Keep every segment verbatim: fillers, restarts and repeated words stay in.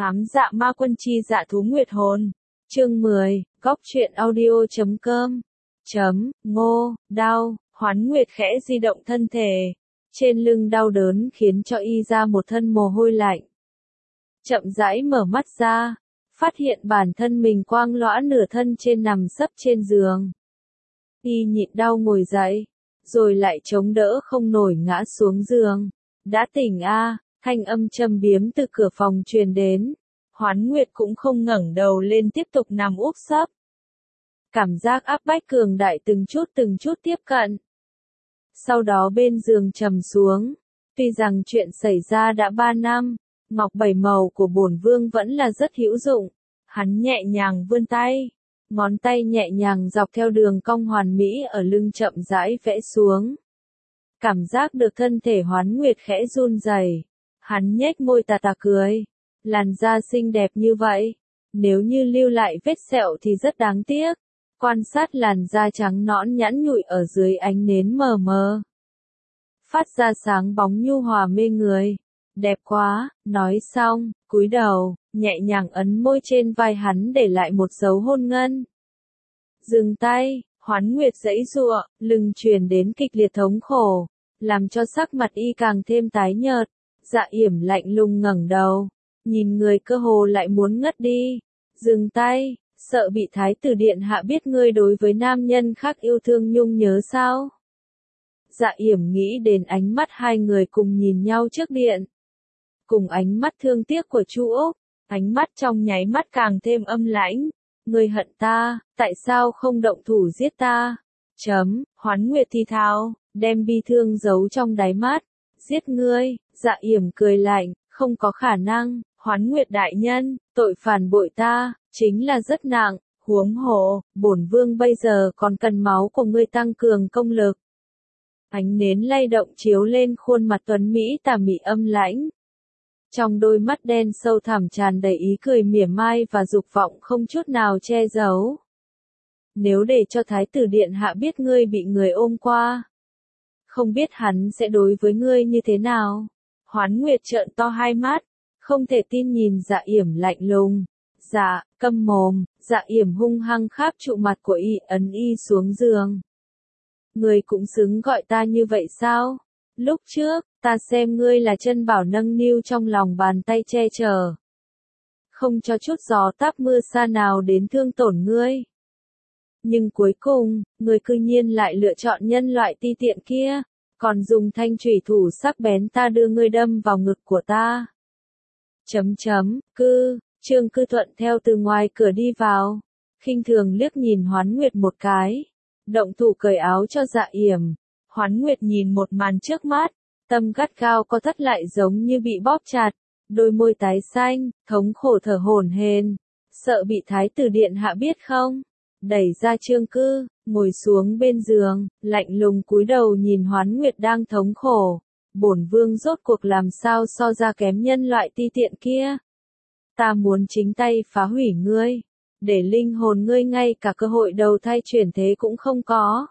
Ám dạ ma quân chi dạ thú nguyệt hồn. Chương mười, góc truyện audio chấm com. Chấm, ngô, đau, Hoán Nguyệt khẽ di động thân thể. Trên lưng đau đớn khiến cho y ra một thân mồ hôi lạnh. Chậm rãi mở mắt ra, phát hiện bản thân mình quang lõa nửa thân trên nằm sấp trên giường. Y nhịn đau ngồi dậy, rồi lại chống đỡ không nổi ngã xuống giường. Đã tỉnh a, à, thanh âm châm biếm từ cửa phòng truyền đến. Hoán Nguyệt cũng không ngẩng đầu lên tiếp tục nằm úp sấp. Cảm giác áp bách cường đại từng chút từng chút tiếp cận. Sau đó bên giường trầm xuống. Tuy rằng chuyện xảy ra đã ba năm, ngọc bảy màu của bổn vương vẫn là rất hữu dụng. Hắn nhẹ nhàng vươn tay, ngón tay nhẹ nhàng dọc theo đường cong hoàn mỹ ở lưng chậm rãi vẽ xuống. Cảm giác được thân thể Hoán Nguyệt khẽ run rẩy, hắn nhếch môi tà tà cười. Làn da xinh đẹp như vậy, nếu như lưu lại vết sẹo thì rất đáng tiếc. Quan sát làn da trắng nõn nhẵn nhụi ở dưới ánh nến mờ mờ, phát ra sáng bóng nhu hòa mê người. Đẹp quá, nói xong, cúi đầu, nhẹ nhàng ấn môi trên vai hắn để lại một dấu hôn ngân. Dừng tay, Hoán Nguyệt giãy giụa, lưng truyền đến kịch liệt thống khổ, làm cho sắc mặt y càng thêm tái nhợt. Dạ Yểm lạnh lùng ngẩng đầu, nhìn người cơ hồ lại muốn ngất đi. Dừng tay, sợ bị thái tử điện hạ biết ngươi đối với nam nhân khác yêu thương nhung nhớ sao? Dạ Yểm nghĩ đến ánh mắt hai người cùng nhìn nhau trước điện, cùng ánh mắt thương tiếc của Chu Úc, ánh mắt trong nháy mắt càng thêm âm lãnh. Ngươi hận ta, tại sao không động thủ giết ta? Chấm, Hoán Nguyệt thì thào, đem bi thương giấu trong đáy mắt. Giết ngươi, Dạ Yểm cười lạnh, không có khả năng. Hoán Nguyệt đại nhân, tội phản bội ta, chính là rất nặng, huống hồ, bổn vương bây giờ còn cần máu của ngươi tăng cường công lực. Ánh nến lay động chiếu lên khuôn mặt tuấn Mỹ tà mị âm lãnh. Trong đôi mắt đen sâu thẳm tràn đầy ý cười mỉa mai và dục vọng không chút nào che giấu. Nếu để cho thái tử điện hạ biết ngươi bị người ôm qua, không biết hắn sẽ đối với ngươi như thế nào? Hoán Nguyệt trợn to hai mắt, không thể tin nhìn Dạ Yểm lạnh lùng. Dạ, câm mồm. Dạ Yểm hung hăng kháp trụ mặt của y, ấn y xuống giường. Ngươi cũng xứng gọi ta như vậy sao? Lúc trước, ta xem ngươi là chân bảo nâng niu trong lòng bàn tay che chở, không cho chút gió táp mưa sa nào đến thương tổn ngươi. Nhưng cuối cùng, ngươi cư nhiên lại lựa chọn nhân loại ti tiện kia, còn dùng thanh chủy thủ sắc bén ta đưa ngươi đâm vào ngực của ta. Chấm chấm, cư, Trương Cư thuận theo từ ngoài cửa đi vào, khinh thường liếc nhìn Hoán Nguyệt một cái, động thủ cởi áo cho Dạ Yểm. Hoán Nguyệt nhìn một màn trước mắt, tâm gắt gao co thắt lại giống như bị bóp chặt, đôi môi tái xanh, thống khổ thở hổn hển, sợ bị thái tử điện hạ biết không? Đẩy ra Trương Cư, ngồi xuống bên giường, lạnh lùng cúi đầu nhìn Hoán Nguyệt đang thống khổ. Bổn vương rốt cuộc làm sao so ra kém nhân loại ti tiện kia? Ta muốn chính tay phá hủy ngươi, để linh hồn ngươi ngay cả cơ hội đầu thai chuyển thế cũng không có.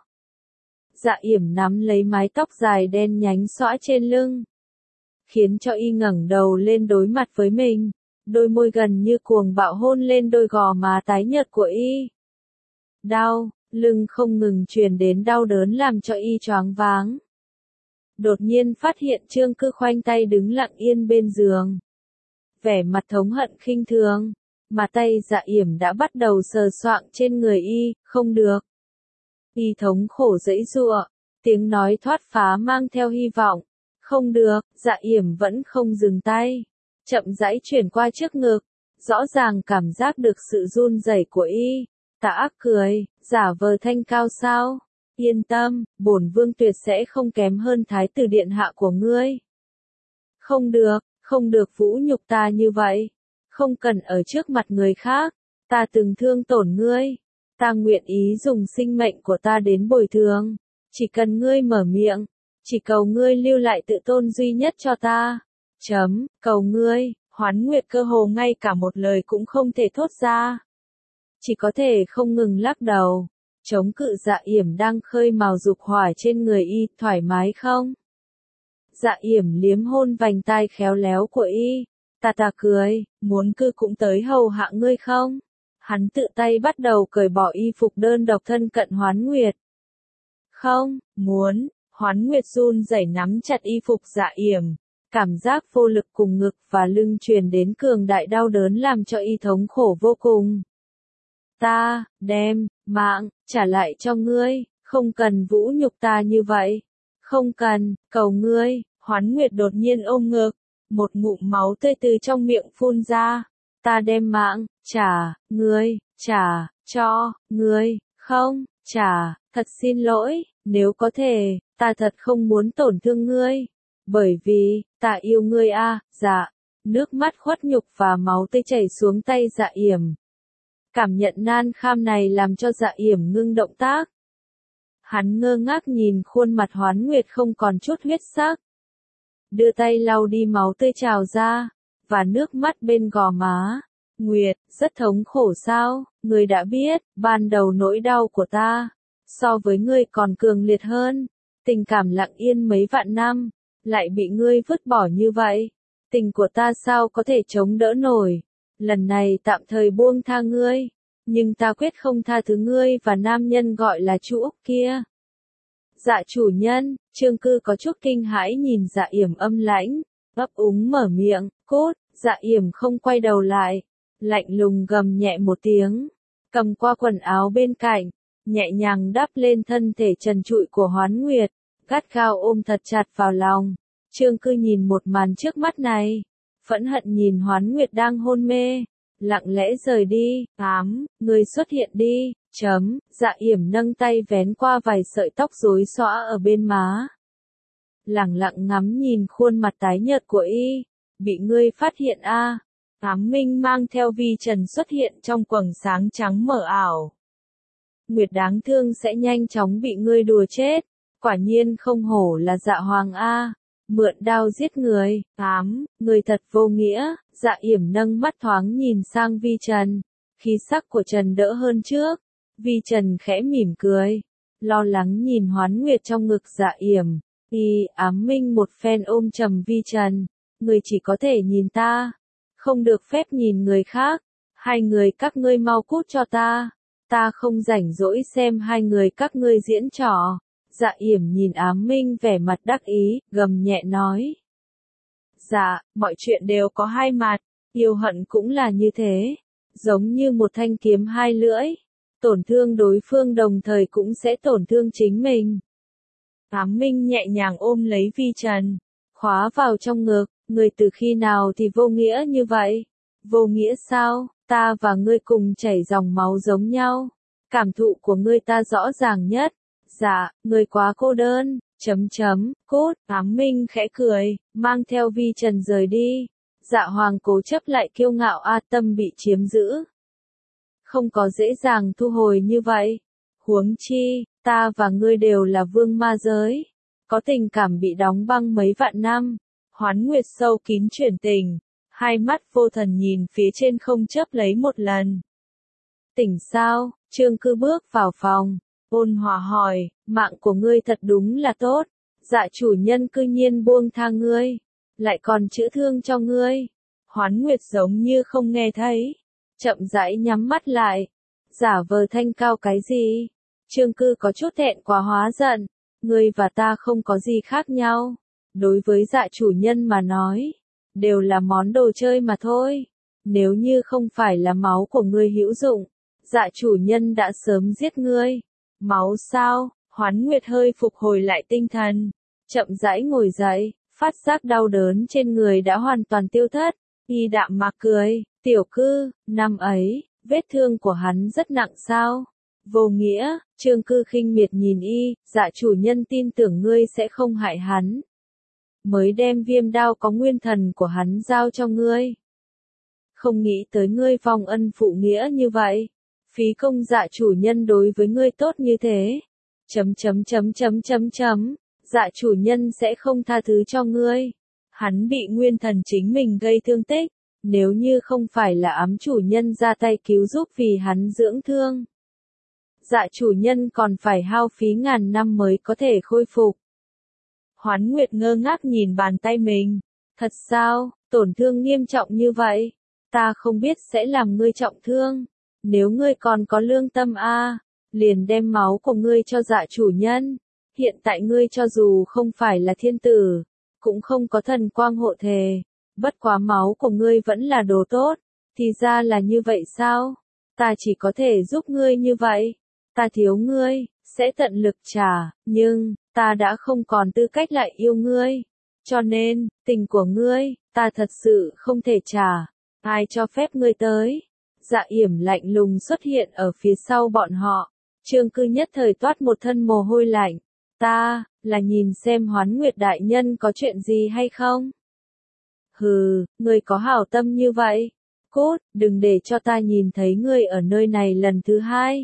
Dạ Yểm nắm lấy mái tóc dài đen nhánh xõa trên lưng, khiến cho y ngẩng đầu lên đối mặt với mình, đôi môi gần như cuồng bạo hôn lên đôi gò má tái nhợt của y. Đau, lưng không ngừng truyền đến đau đớn làm cho y choáng váng. Đột nhiên phát hiện Trương Cư khoanh tay đứng lặng yên bên giường, vẻ mặt thống hận khinh thường, mà tay Dạ Yểm đã bắt đầu sờ soạng trên người y. Không được. Y thống khổ giãy giụa, tiếng nói thoát phá mang theo hy vọng. Không được. Dạ Yểm vẫn không dừng tay, chậm rãi chuyển qua trước ngực, rõ ràng cảm giác được sự run rẩy của y. Tà ác cười, giả vờ thanh cao sao? Yên tâm, bổn vương tuyệt sẽ không kém hơn thái tử điện hạ của ngươi. Không được, không được vũ nhục ta như vậy. Không cần ở trước mặt người khác, ta từng thương tổn ngươi. Ta nguyện ý dùng sinh mệnh của ta đến bồi thường. Chỉ cần ngươi mở miệng, chỉ cầu ngươi lưu lại tự tôn duy nhất cho ta. Chấm, cầu ngươi. Hoán Nguyệt cơ hồ ngay cả một lời cũng không thể thốt ra, chỉ có thể không ngừng lắc đầu, chống cự Dạ Yểm đang khơi mào dục hỏa trên người y. Thoải mái không? Dạ Yểm liếm hôn vành tai khéo léo của y, Ta ta cười, muốn cư cũng tới hầu hạ ngươi không? Hắn tự tay bắt đầu cởi bỏ y phục đơn độc thân cận Hoán Nguyệt. Không, muốn, Hoán Nguyệt run rẩy nắm chặt y phục Dạ Yểm, cảm giác vô lực cùng ngực và lưng truyền đến cường đại đau đớn làm cho y thống khổ vô cùng. Ta, đem, mạng, trả lại cho ngươi, không cần vũ nhục ta như vậy. Không cần, cầu ngươi, Hoán Nguyệt đột nhiên ôm ngực, một ngụm máu tươi từ trong miệng phun ra. Ta đem mạng, trả, ngươi, trả, cho, ngươi, không, trả, thật xin lỗi, nếu có thể, ta thật không muốn tổn thương ngươi. Bởi vì, ta yêu ngươi a, à, dạ. Nước mắt khuất nhục và máu tươi chảy xuống tay Dạ Yểm. Cảm nhận nan kham này làm cho Dạ Yểm ngưng động tác. Hắn ngơ ngác nhìn khuôn mặt Hoán Nguyệt không còn chút huyết sắc. Đưa tay lau đi máu tươi trào ra, và nước mắt bên gò má. Nguyệt, rất thống khổ sao, ngươi đã biết, ban đầu nỗi đau của ta, so với ngươi còn cường liệt hơn. Tình cảm lặng yên mấy vạn năm, lại bị ngươi vứt bỏ như vậy. Tình của ta sao có thể chống đỡ nổi. Lần này tạm thời buông tha ngươi, nhưng ta quyết không tha thứ ngươi và nam nhân gọi là Chu Úc kia. Dạ chủ nhân, Trương Cư có chút kinh hãi nhìn Dạ Yểm âm lãnh, ấp úng mở miệng, cốt, Dạ Yểm không quay đầu lại, lạnh lùng gầm nhẹ một tiếng, cầm qua quần áo bên cạnh, nhẹ nhàng đắp lên thân thể trần trụi của Hoán Nguyệt, gắt gao ôm thật chặt vào lòng. Trương Cư nhìn một màn trước mắt này, phẫn hận nhìn Hoán Nguyệt đang hôn mê, lặng lẽ rời đi. Ám, người xuất hiện đi. Chấm, Dạ Yểm nâng tay vén qua vài sợi tóc rối xõa ở bên má. Lẳng lặng ngắm nhìn khuôn mặt tái nhợt của y, bị ngươi phát hiện a. À. Ám minh mang theo vi trần xuất hiện trong quầng sáng trắng mờ ảo. Nguyệt đáng thương sẽ nhanh chóng bị ngươi đùa chết, quả nhiên không hổ là Dạ Hoàng a. À. Mượn đao giết người. Ám, người thật vô nghĩa. Dạ Yểm nâng mắt thoáng nhìn sang vi trần, khí sắc của Trần đỡ hơn trước. Vi Trần khẽ mỉm cười, lo lắng nhìn Hoán Nguyệt trong ngực Dạ Yểm. Y ám minh một phen ôm trầm Vi Trần, người chỉ có thể nhìn ta, không được phép nhìn người khác. Hai người các ngươi mau cút cho ta, ta không rảnh rỗi xem hai người các ngươi diễn trò. Dạ Yểm nhìn ám minh vẻ mặt đắc ý, gầm nhẹ nói. Dạ, mọi chuyện đều có hai mặt, yêu hận cũng là như thế, giống như một thanh kiếm hai lưỡi. Tổn thương đối phương đồng thời cũng sẽ tổn thương chính mình. Ám minh nhẹ nhàng ôm lấy Vi Trần, khóa vào trong ngực, người từ khi nào thì vô nghĩa như vậy? Vô nghĩa sao? Ta và ngươi cùng chảy dòng máu giống nhau. Cảm thụ của ngươi ta rõ ràng nhất. Dạ, ngươi quá cô đơn, chấm chấm, cốt, ám minh khẽ cười, mang theo Vi Trần rời đi. Dạ Hoàng cố chấp lại kiêu ngạo a, tâm bị chiếm giữ. Không có dễ dàng thu hồi như vậy. Huống chi, ta và ngươi đều là vương ma giới. Có tình cảm bị đóng băng mấy vạn năm. Hoán Nguyệt sâu kín chuyển tình. Hai mắt vô thần nhìn phía trên không chớp lấy một lần. Tỉnh sao? Trương Cư bước vào phòng. Ôn hòa hỏi, mạng của ngươi thật đúng là tốt. Dạ chủ nhân cư nhiên buông tha ngươi. Lại còn chữa thương cho ngươi. Hoán Nguyệt giống như không nghe thấy. Chậm rãi nhắm mắt lại, giả vờ thanh cao cái gì? Trương Cư có chút thẹn quá hóa giận, ngươi và ta không có gì khác nhau. Đối với Dạ chủ nhân mà nói, đều là món đồ chơi mà thôi. Nếu như không phải là máu của ngươi hữu dụng, Dạ chủ nhân đã sớm giết ngươi. Máu sao? Hoán Nguyệt hơi phục hồi lại tinh thần, chậm rãi ngồi dậy, phát giác đau đớn trên người đã hoàn toàn tiêu thất. Y đạm mạc cười. Tiểu Cư, năm ấy, vết thương của hắn rất nặng sao? Vô nghĩa, Trương Cư khinh miệt nhìn y, dạ chủ nhân tin tưởng ngươi sẽ không hại hắn. Mới đem viêm đao có nguyên thần của hắn giao cho ngươi. Không nghĩ tới ngươi vong ân phụ nghĩa như vậy. Phí công dạ chủ nhân đối với ngươi tốt như thế. Chấm chấm chấm chấm chấm chấm, dạ chủ nhân sẽ không tha thứ cho ngươi. Hắn bị nguyên thần chính mình gây thương tích. Nếu như không phải là ám chủ nhân ra tay cứu giúp vì hắn dưỡng thương, dạ chủ nhân còn phải hao phí ngàn năm mới có thể khôi phục. Hoán Nguyệt ngơ ngác nhìn bàn tay mình. Thật sao? Tổn thương nghiêm trọng như vậy, ta không biết sẽ làm ngươi trọng thương. Nếu ngươi còn có lương tâm a, liền đem máu của ngươi cho dạ chủ nhân. Hiện tại ngươi cho dù không phải là thiên tử, cũng không có thần quang hộ thể, bất quá máu của ngươi vẫn là đồ tốt. Thì ra là như vậy sao? Ta chỉ có thể giúp ngươi như vậy. Ta thiếu ngươi, sẽ tận lực trả, nhưng, ta đã không còn tư cách lại yêu ngươi. Cho nên, tình của ngươi, ta thật sự không thể trả. Ai cho phép ngươi tới? Dạ yểm lạnh lùng xuất hiện ở phía sau bọn họ. Trương Cư nhất thời toát một thân mồ hôi lạnh. Ta, là nhìn xem Hoán Nguyệt đại nhân có chuyện gì hay không? Hừ, ngươi có hảo tâm như vậy. Cút, đừng để cho ta nhìn thấy ngươi ở nơi này lần thứ hai.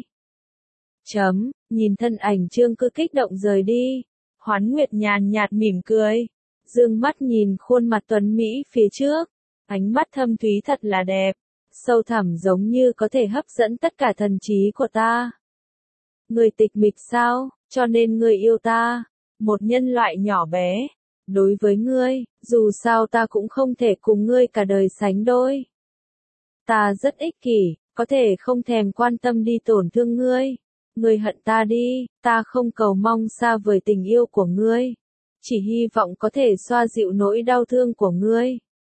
Chấm, nhìn thân ảnh Trương Cư kích động rời đi. Hoán Nguyệt nhàn nhạt mỉm cười. Dương mắt nhìn khuôn mặt tuấn Mỹ phía trước. Ánh mắt thâm thúy thật là đẹp. Sâu thẳm giống như có thể hấp dẫn tất cả thần trí của ta. Ngươi tịch mịch sao, cho nên ngươi yêu ta. Một nhân loại nhỏ bé. Đối với ngươi, dù sao ta cũng không thể cùng ngươi cả đời sánh đôi. Ta rất ích kỷ, có thể không thèm quan tâm đi tổn thương ngươi. Ngươi hận ta đi, ta không cầu mong xa vời tình yêu của ngươi. Chỉ hy vọng có thể xoa dịu nỗi đau thương của ngươi.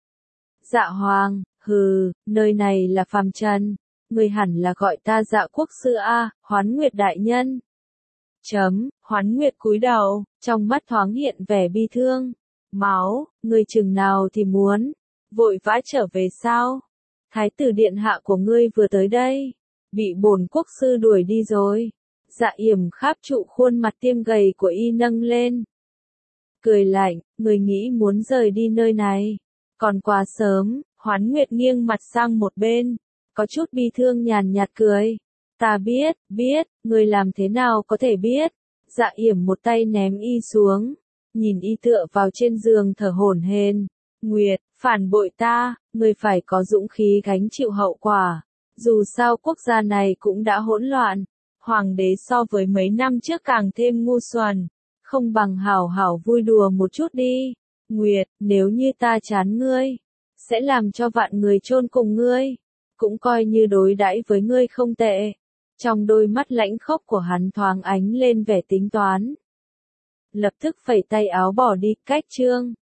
Dạ Hoàng, hừ, nơi này là phàm trần. Ngươi hẳn là gọi ta Dạ Quốc sư a, Hoán Nguyệt đại nhân. Chấm, Hoán Nguyệt cúi đầu, trong mắt thoáng hiện vẻ bi thương. Máu, ngươi chừng nào thì muốn, vội vã trở về sao? Thái tử điện hạ của ngươi vừa tới đây, bị bổn quốc sư đuổi đi rồi. Dạ yểm kháp trụ khuôn mặt tiêm gầy của y nâng lên. Cười lạnh, ngươi nghĩ muốn rời đi nơi này. Còn quá sớm, Hoán Nguyệt nghiêng mặt sang một bên, có chút bi thương nhàn nhạt cười. Ta biết, biết, ngươi làm thế nào có thể biết. Dạ yểm một tay ném y xuống, nhìn y tựa vào trên giường thở hổn hển. Nguyệt, phản bội ta, ngươi phải có dũng khí gánh chịu hậu quả. Dù sao quốc gia này cũng đã hỗn loạn, hoàng đế so với mấy năm trước càng thêm ngu xuẩn, không bằng hảo hảo vui đùa một chút đi. Nguyệt, nếu như ta chán ngươi, sẽ làm cho vạn người chôn cùng ngươi, cũng coi như đối đãi với ngươi không tệ. Trong đôi mắt lãnh khốc của hắn thoáng ánh lên vẻ tính toán. Lập tức phẩy tay áo bỏ đi, cách chương.